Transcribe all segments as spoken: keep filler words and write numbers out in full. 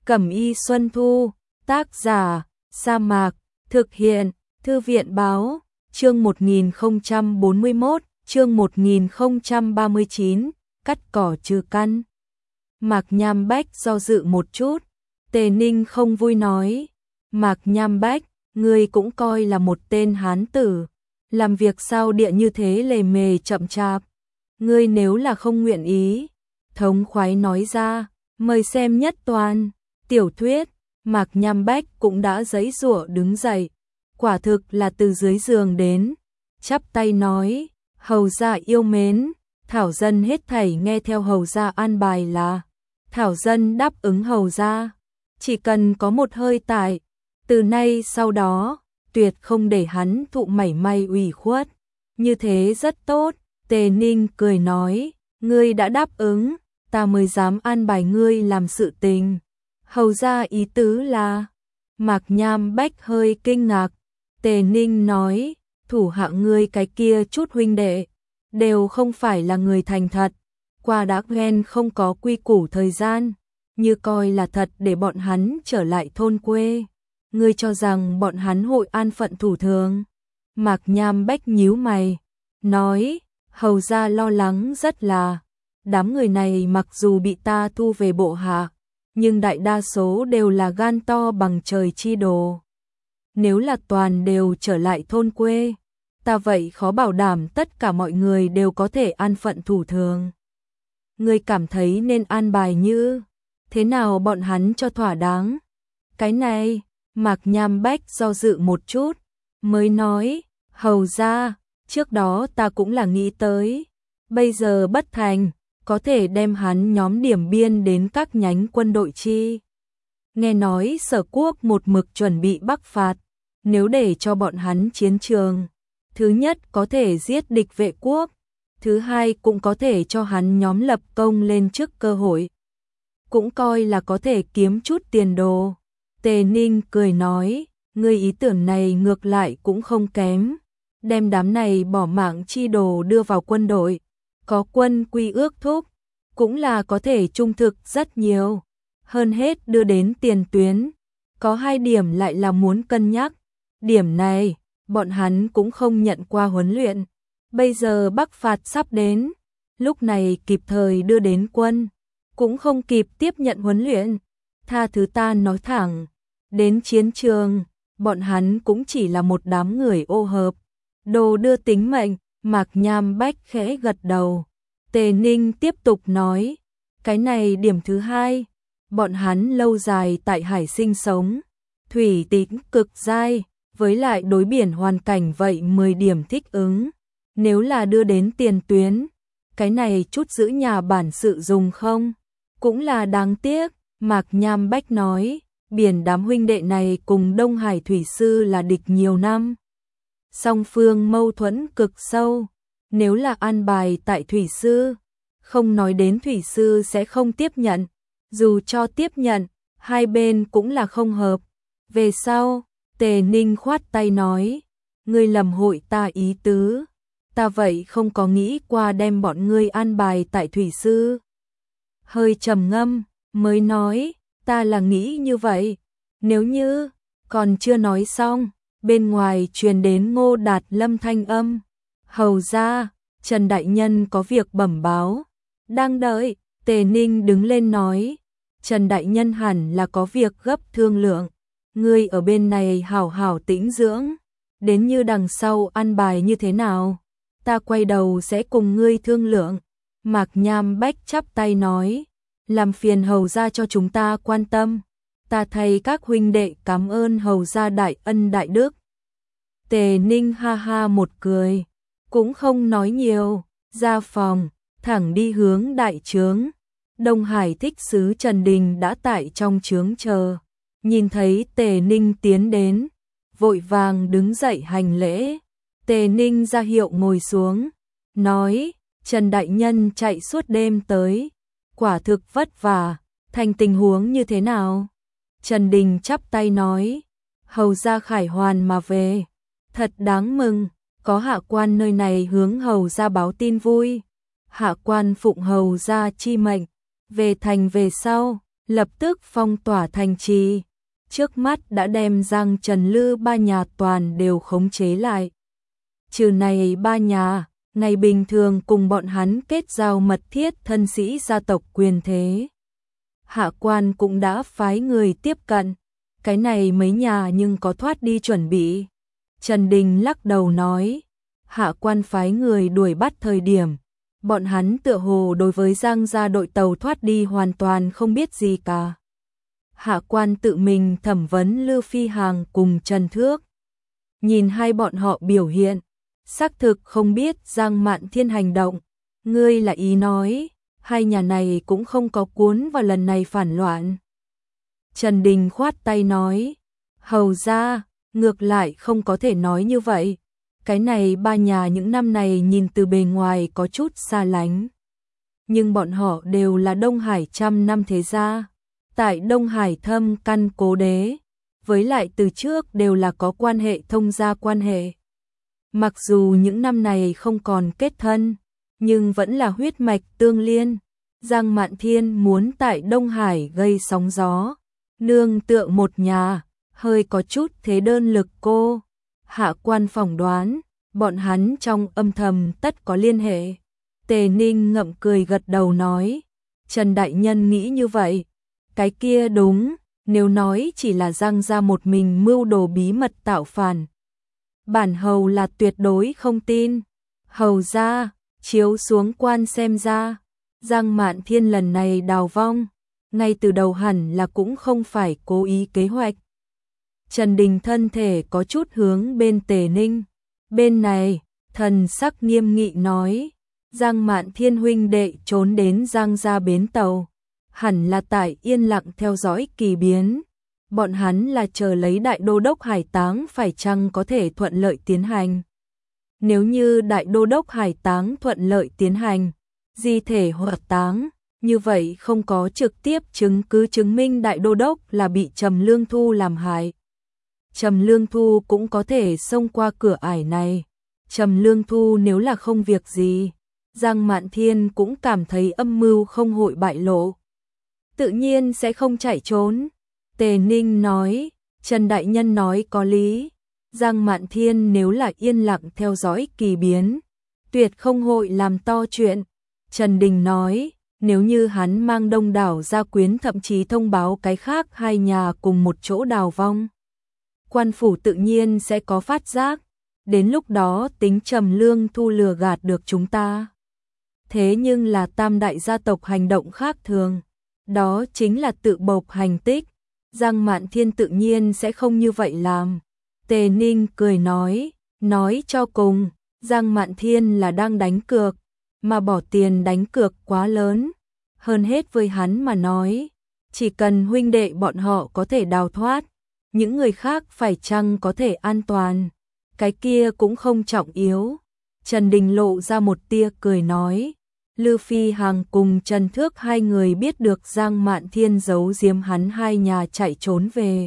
Cẩm y Xuân Thu, tác giả, Sa Mạc, thực hiện, Thư viện báo, chương một nghìn không trăm bốn mươi mốt, chương một nghìn không trăm ba mươi chín, cắt cỏ trừ căn. Mạc Nham Bách do dự một chút, Tề Ninh không vui nói, Mạc Nham Bách, ngươi cũng coi là một tên hán tử, làm việc sao địa như thế lề mề chậm chạp, ngươi nếu là không nguyện ý, thống khoái nói ra, mời xem nhất toàn, tiểu thuyết. Mạc Nham Bách cũng đã giãy giụa đứng dậy, quả thực là từ dưới giường đến, chắp tay nói, hầu gia yêu mến, thảo dân hết thảy nghe theo hầu gia an bài là, thảo dân đáp ứng hầu gia, chỉ cần có một hơi tại, từ nay sau đó, tuyệt không để hắn thụ mảy may ủy khuất, như thế rất tốt. Tề Ninh cười nói, ngươi đã đáp ứng, ta mới dám an bài ngươi làm sự tình. Hầu gia ý tứ là, Mạc Nham Bách hơi kinh ngạc, Tề Ninh nói, thủ hạ ngươi cái kia chút huynh đệ, đều không phải là người thành thật, qua đã quen không có quy củ thời gian, như coi là thật để bọn hắn trở lại thôn quê, ngươi cho rằng bọn hắn hội an phận thủ thường. Mạc Nham Bách nhíu mày, nói, hầu gia lo lắng rất là, đám người này mặc dù bị ta thu về bộ hạ, nhưng đại đa số đều là gan to bằng trời chi đồ. Nếu là toàn đều trở lại thôn quê, ta vậy khó bảo đảm tất cả mọi người đều có thể an phận thủ thường. Ngươi cảm thấy nên an bài như thế nào bọn hắn cho thỏa đáng? Cái này, Mạc Nham Bách do dự một chút, mới nói, hầu ra, trước đó ta cũng là nghĩ tới, bây giờ bất thành, có thể đem hắn nhóm điểm biên đến các nhánh quân đội chi. Nghe nói Sở Quốc một mực chuẩn bị bắc phạt, nếu để cho bọn hắn chiến trường, thứ nhất có thể giết địch vệ quốc, thứ hai cũng có thể cho hắn nhóm lập công lên trước cơ hội, cũng coi là có thể kiếm chút tiền đồ. Tề Ninh cười nói, ngươi ý tưởng này ngược lại cũng không kém, đem đám này bỏ mạng chi đồ đưa vào quân đội, có quân quy ước thúc, cũng là có thể trung thực rất nhiều, hơn hết đưa đến tiền tuyến. Có hai điểm lại là muốn cân nhắc, điểm này, bọn hắn cũng không nhận qua huấn luyện, bây giờ bắc phạt sắp đến, lúc này kịp thời đưa đến quân, cũng không kịp tiếp nhận huấn luyện, tha thứ ta nói thẳng, đến chiến trường, bọn hắn cũng chỉ là một đám người ô hợp, đồ đưa tính mệnh. Mạc Nham Bách khẽ gật đầu. Tề Ninh tiếp tục nói, cái này điểm thứ hai, bọn hắn lâu dài tại hải sinh sống, thủy tính cực dai, với lại đối biển hoàn cảnh vậy mười điểm thích ứng, nếu là đưa đến tiền tuyến, cái này chút giữ nhà bản sự dùng không, cũng là đáng tiếc. Mạc Nham Bách nói, biển đám huynh đệ này cùng Đông Hải thủy sư là địch nhiều năm, song phương mâu thuẫn cực sâu, nếu là an bài tại thủy sư, không nói đến thủy sư sẽ không tiếp nhận, dù cho tiếp nhận, hai bên cũng là không hợp. Về sau, Tề Ninh khoát tay nói, ngươi lầm hội ta ý tứ, ta vậy không có nghĩ qua đem bọn ngươi an bài tại thủy sư. Hơi trầm ngâm, mới nói, ta là nghĩ như vậy, nếu như, còn chưa nói xong, bên ngoài truyền đến Ngô Đạt Lâm thanh âm, hầu ra, Trần Đại Nhân có việc bẩm báo, đang đợi. Tề Ninh đứng lên nói, Trần Đại Nhân hẳn là có việc gấp thương lượng, ngươi ở bên này hảo hảo tĩnh dưỡng, đến như đằng sau ăn bài như thế nào, ta quay đầu sẽ cùng ngươi thương lượng. Mạc Nham Bách chắp tay nói, làm phiền hầu ra cho chúng ta quan tâm, ta thay các huynh đệ cảm ơn hầu ra đại ân đại đức. Tề Ninh ha ha một cười, cũng không nói nhiều, ra phòng, thẳng đi hướng đại trướng. Đông Hải thích sứ Trần Đình đã tại trong trướng chờ, nhìn thấy Tề Ninh tiến đến, vội vàng đứng dậy hành lễ. Tề Ninh ra hiệu ngồi xuống, nói, Trần Đại Nhân chạy suốt đêm tới, quả thực vất vả, thành tình huống như thế nào? Trần Đình chắp tay nói, hầu ra khải hoàn mà về, thật đáng mừng, có hạ quan nơi này hướng hầu ra báo tin vui, hạ quan phụng hầu ra chi mệnh, về thành về sau, lập tức phong tỏa thành trì, trước mắt đã đem Giang Trần Lư ba nhà toàn đều khống chế lại. Trừ này ba nhà, ngày bình thường cùng bọn hắn kết giao mật thiết thân sĩ gia tộc quyền thế. Hạ quan cũng đã phái người tiếp cận, cái này mấy nhà nhưng có thoát đi chuẩn bị. Trần Đình lắc đầu nói, hạ quan phái người đuổi bắt thời điểm, bọn hắn tựa hồ đối với Giang gia đội tàu thoát đi hoàn toàn không biết gì cả. Hạ quan tự mình thẩm vấn Lưu Phi Hằng cùng Trần Thước. Nhìn hai bọn họ biểu hiện, xác thực không biết Giang Mạn Thiên hành động. Ngươi là ý nói, hai nhà này cũng không có cuốn vào lần này phản loạn. Trần Đình khoát tay nói, hầu ra, ngược lại không có thể nói như vậy. Cái này ba nhà những năm này nhìn từ bề ngoài có chút xa lánh. Nhưng bọn họ đều là Đông Hải trăm năm thế gia. Tại Đông Hải thâm căn cố đế, với lại từ trước đều là có quan hệ thông gia quan hệ. Mặc dù những năm này không còn kết thân, nhưng vẫn là huyết mạch tương liên. Giang Mạn Thiên muốn tại Đông Hải gây sóng gió, nương tựa một nhà, hơi có chút thế đơn lực cô. Hạ quan phỏng đoán, bọn hắn trong âm thầm tất có liên hệ. Tề Ninh ngậm cười gật đầu nói, Trần Đại Nhân nghĩ như vậy. Cái kia đúng, nếu nói chỉ là Giang gia một mình mưu đồ bí mật tạo phản, bản hầu là tuyệt đối không tin. Hầu ra, chiếu xuống quan xem ra, Giang Mạn Thiên lần này đào vong, ngay từ đầu hẳn là cũng không phải cố ý kế hoạch. Trần Đình thân thể có chút hướng bên Tề Ninh, bên này, thần sắc nghiêm nghị nói, Giang Mạn Thiên huynh đệ trốn đến Giang gia bến tàu, hẳn là tại yên lặng theo dõi kỳ biến. Bọn hắn là chờ lấy đại đô đốc hải táng phải chăng có thể thuận lợi tiến hành. Nếu như đại đô đốc hải táng thuận lợi tiến hành, di thể hỏa táng, như vậy không có trực tiếp chứng cứ chứng minh đại đô đốc là bị Trầm Lương Thu làm hại. Trầm Lương Thu cũng có thể xông qua cửa ải này. Trầm Lương Thu nếu là không việc gì, Giang Mạn Thiên cũng cảm thấy âm mưu không hội bại lộ, tự nhiên sẽ không chạy trốn. Tề Ninh nói, Trần Đại Nhân nói có lý. Giang Mạn Thiên nếu là yên lặng theo dõi kỳ biến, tuyệt không hội làm to chuyện. Trần Đình nói, nếu như hắn mang đông đảo gia quyến thậm chí thông báo cái khác hai nhà cùng một chỗ đào vong, quan phủ tự nhiên sẽ có phát giác. Đến lúc đó tính Trầm Lương Thu lừa gạt được chúng ta. Thế nhưng là tam đại gia tộc hành động khác thường, đó chính là tự bộc hành tích. Giang Mạn Thiên tự nhiên sẽ không như vậy làm. Tề Ninh cười nói, nói cho cùng, Giang Mạn Thiên là đang đánh cược, mà bỏ tiền đánh cược quá lớn. Hơn hết với hắn mà nói, chỉ cần huynh đệ bọn họ có thể đào thoát, những người khác phải chăng có thể an toàn, cái kia cũng không trọng yếu. Trần Đình lộ ra một tia cười nói, Lưu Phi Hằng cùng Trần Thước hai người biết được Giang Mạn Thiên giấu giếm hắn hai nhà chạy trốn về.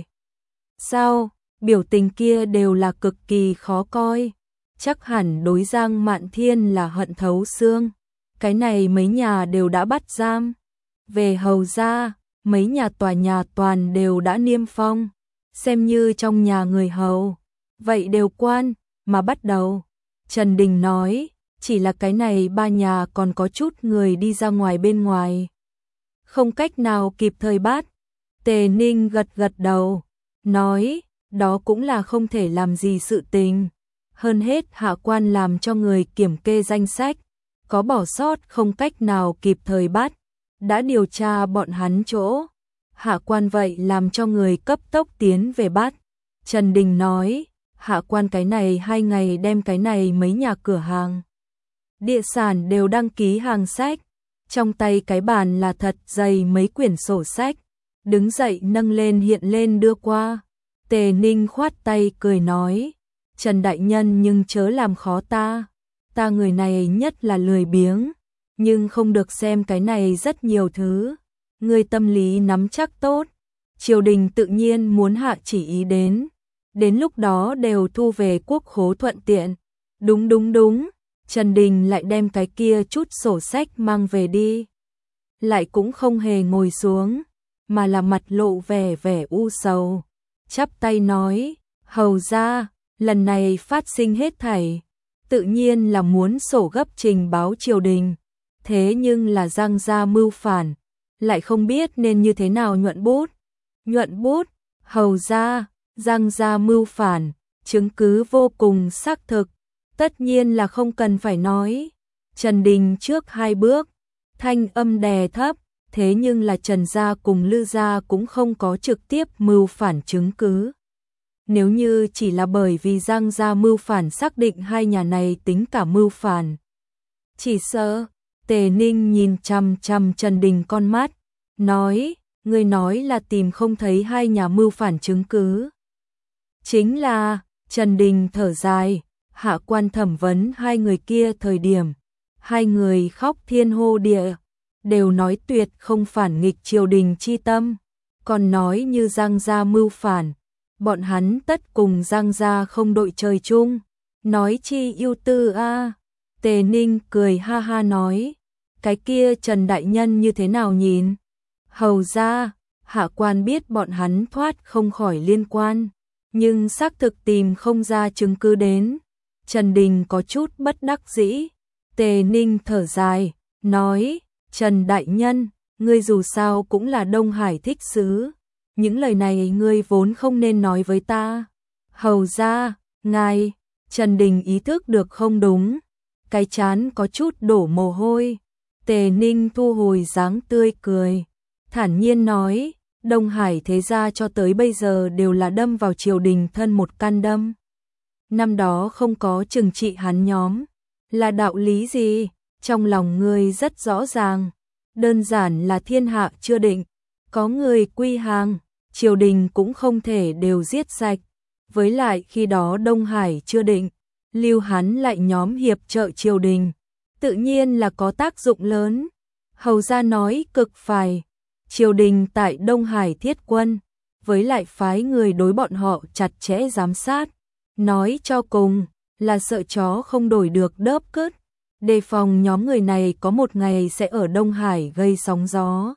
Sao, biểu tình kia đều là cực kỳ khó coi, chắc hẳn đối Giang Mạn Thiên là hận thấu xương. Cái này mấy nhà đều đã bắt giam. Về hầu ra, mấy nhà tòa nhà toàn đều đã niêm phong, xem như trong nhà người hầu. Vậy đều quan, mà bắt đầu. Trần Đình nói, chỉ là cái này ba nhà còn có chút người đi ra ngoài bên ngoài, không cách nào kịp thời bắt. Tề Ninh gật gật đầu, nói, đó cũng là không thể làm gì sự tình. Hơn hết hạ quan làm cho người kiểm kê danh sách, có bỏ sót không cách nào kịp thời bắt, đã điều tra bọn hắn chỗ. Hạ quan vậy làm cho người cấp tốc tiến về bắt. Trần Đình nói, hạ quan cái này hai ngày đem cái này mấy nhà cửa hàng địa sản đều đăng ký hàng sách, trong tay cái bàn là thật dày mấy quyển sổ sách, đứng dậy nâng lên hiện lên đưa qua. Tề Ninh khoát tay cười nói, Trần Đại Nhân nhưng chớ làm khó ta, ta người này nhất là lười biếng, nhưng không được xem cái này rất nhiều thứ, người tâm lý nắm chắc tốt, triều đình tự nhiên muốn hạ chỉ ý đến, đến lúc đó đều thu về quốc khố thuận tiện. Đúng đúng đúng. Trần Đình lại đem cái kia chút sổ sách mang về đi, lại cũng không hề ngồi xuống. mà là mặt lộ vẻ vẻ u sầu, chắp tay nói, hầu ra, lần này phát sinh hết thảy, tự nhiên là muốn sổ gấp trình báo triều đình, thế nhưng là Giang gia mưu phản, lại không biết nên như thế nào nhuận bút. Nhuận bút, hầu ra, Giang gia mưu phản, chứng cứ vô cùng xác thực, tất nhiên là không cần phải nói. Trần Đình trước hai bước, thanh âm đè thấp, thế nhưng là Trần gia cùng Lư gia cũng không có trực tiếp mưu phản chứng cứ. Nếu như chỉ là bởi vì Giang gia mưu phản xác định hai nhà này tính cả mưu phản, chỉ sợ. Tề Ninh nhìn chằm chằm Trần Đình con mắt, nói, ngươi nói là tìm không thấy hai nhà mưu phản chứng cứ. Chính là, Trần Đình thở dài, hạ quan thẩm vấn hai người kia thời điểm, hai người khóc thiên hô địa, đều nói tuyệt không phản nghịch triều đình chi tâm, còn nói như Giang gia mưu phản, bọn hắn tất cùng Giang gia không đội trời chung, nói chi yêu tư a. Tề Ninh cười ha ha nói, cái kia Trần đại nhân như thế nào nhìn? Hầu ra, hạ quan biết bọn hắn thoát không khỏi liên quan, nhưng xác thực tìm không ra chứng cứ đến. Trần Đình có chút bất đắc dĩ. Tề Ninh thở dài, nói, Trần đại nhân, ngươi dù sao cũng là Đông Hải thích sứ, những lời này ngươi vốn không nên nói với ta. Hầu ra, ngài, Trần Đình ý thức được không đúng, cái chán có chút đổ mồ hôi. Tề Ninh thu hồi dáng tươi cười, thản nhiên nói, Đông Hải thế gia cho tới bây giờ đều là đâm vào triều đình thân một can đâm. Năm đó không có trừng trị hắn nhóm, là đạo lý gì? Trong lòng ngươi rất rõ ràng, đơn giản là thiên hạ chưa định, có người quy hàng, triều đình cũng không thể đều giết sạch. Với lại khi đó Đông Hải chưa định, lưu hắn lại nhóm hiệp trợ triều đình, tự nhiên là có tác dụng lớn. Hầu gia nói cực phải, triều đình tại Đông Hải thiết quân, với lại phái người đối bọn họ chặt chẽ giám sát, nói cho cùng là sợ chó không đổi được đớp cứt, đề phòng nhóm người này có một ngày sẽ ở Đông Hải gây sóng gió.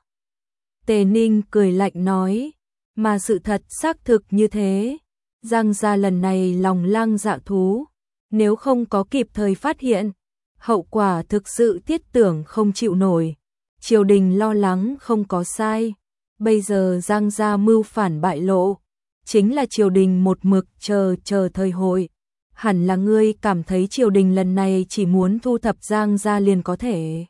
Tề Ninh cười lạnh nói, mà sự thật xác thực như thế, Giang gia lần này lòng lang dạ thú, nếu không có kịp thời phát hiện, hậu quả thực sự thiết tưởng không chịu nổi. Triều đình lo lắng không có sai, bây giờ Giang gia mưu phản bại lộ, chính là triều đình một mực chờ chờ thời hội. Hẳn là ngươi cảm thấy triều đình lần này chỉ muốn thu thập Giang gia liền có thể.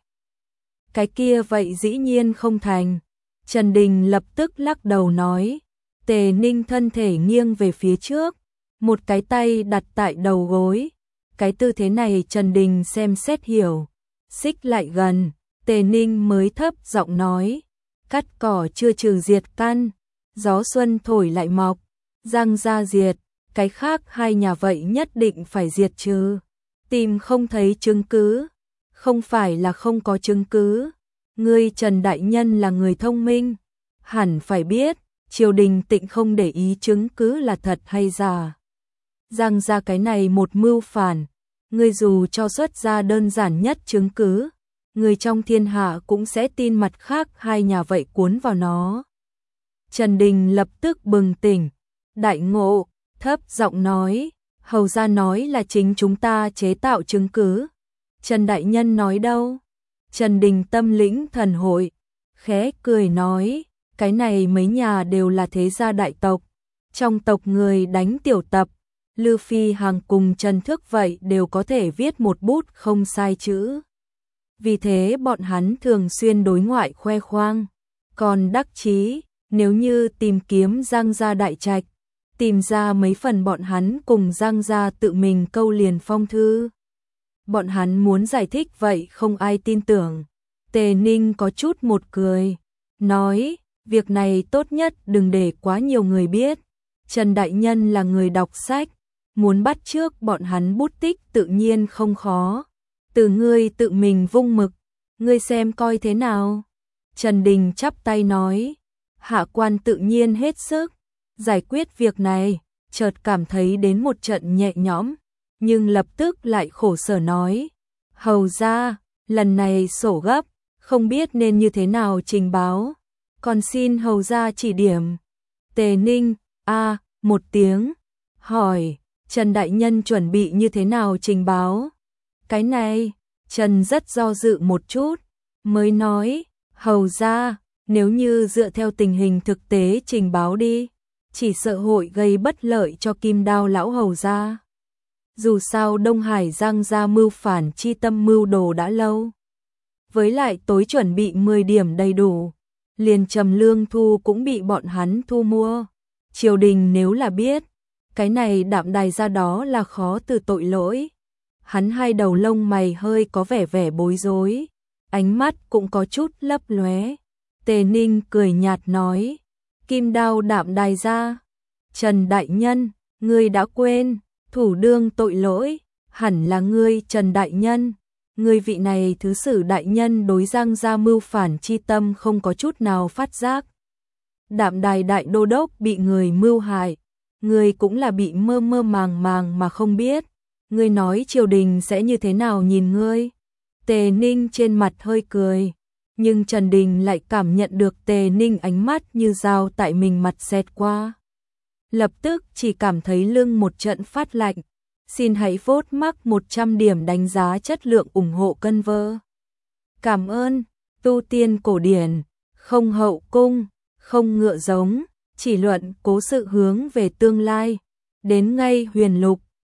Cái kia vậy dĩ nhiên không thành. Trần Đình lập tức lắc đầu nói. Tề Ninh thân thể nghiêng về phía trước, một cái tay đặt tại đầu gối. Cái tư thế này Trần Đình xem xét hiểu, xích lại gần, Tề Ninh mới thấp giọng nói, cắt cỏ chưa trừ diệt căn, gió xuân thổi lại mọc, Giang gia diệt, cái khác hai nhà vậy nhất định phải diệt trừ. Tìm không thấy chứng cứ, không phải là không có chứng cứ. Ngươi Trần đại nhân là người thông minh, hẳn phải biết, triều đình tịnh không để ý chứng cứ là thật hay giả. Giang gia cái này một mưu phản, ngươi dù cho xuất ra đơn giản nhất chứng cứ, người trong thiên hạ cũng sẽ tin mặt khác hai nhà vậy cuốn vào nó. Trần Đình lập tức bừng tỉnh, đại ngộ, thấp giọng nói, hầu gia nói là chính chúng ta chế tạo chứng cứ. Trần đại nhân nói đâu? Trần Đình tâm lĩnh thần hội, khẽ cười nói, cái này mấy nhà đều là thế gia đại tộc, trong tộc người đánh tiểu tập, Lư Phi Hằng cùng Trần Thước vậy đều có thể viết một bút không sai chữ. Vì thế bọn hắn thường xuyên đối ngoại khoe khoang, còn đắc chí, nếu như tìm kiếm Giang gia đại trạch, tìm ra mấy phần bọn hắn cùng Giang gia tự mình câu liền phong thư. Bọn hắn muốn giải thích vậy không ai tin tưởng. Tề Ninh có chút một cười, nói, việc này tốt nhất đừng để quá nhiều người biết. Trần đại nhân là người đọc sách, muốn bắt chước bọn hắn bút tích tự nhiên không khó. Từ ngươi tự mình vung mực, ngươi xem coi thế nào. Trần Đình chắp tay nói, hạ quan tự nhiên hết sức giải quyết việc này, chợt cảm thấy đến một trận nhẹ nhõm, nhưng lập tức lại khổ sở nói, hầu ra, lần này sổ gấp, không biết nên như thế nào trình báo. Còn xin hầu ra chỉ điểm. Tề Ninh, a một tiếng, hỏi, Trần Đại Nhân chuẩn bị như thế nào trình báo? Cái này, Trần rất do dự một chút, mới nói, hầu ra, nếu như dựa theo tình hình thực tế trình báo đi, chỉ sợ hội gây bất lợi cho Kim Đao lão hầu ra. Dù sao Đông Hải Giang gia mưu phản chi tâm mưu đồ đã lâu. Với lại tối chuẩn bị mười điểm đầy đủ, liền Trầm Lương Thu cũng bị bọn hắn thu mua. Triều đình nếu là biết, cái này Đạm Đài ra đó là khó từ tội lỗi. Hắn hai đầu lông mày hơi có vẻ vẻ bối rối, ánh mắt cũng có chút lấp lóe. Tề Ninh cười nhạt nói, Kim Đao Đạm Đài ra. Trần Đại Nhân, ngươi đã quên, thủ đương tội lỗi, hẳn là ngươi Trần Đại Nhân. Ngươi vị này thứ sử đại nhân đối Giang gia mưu phản chi tâm không có chút nào phát giác. Đạm Đài đại đô đốc bị người mưu hại, ngươi cũng là bị mơ mơ màng màng mà không biết. Ngươi nói triều đình sẽ như thế nào nhìn ngươi? Tề Ninh trên mặt hơi cười, nhưng Trần Đình lại cảm nhận được Tề Ninh ánh mắt như dao tại mình mặt xẹt qua. Lập tức chỉ cảm thấy lưng một trận phát lạnh. Xin hãy vote mắc một trăm điểm đánh giá chất lượng ủng hộ cân vơ. Cảm ơn, tu tiên cổ điển, không hậu cung, không ngựa giống, chỉ luận cố sự hướng về tương lai. Đến ngay huyền lục.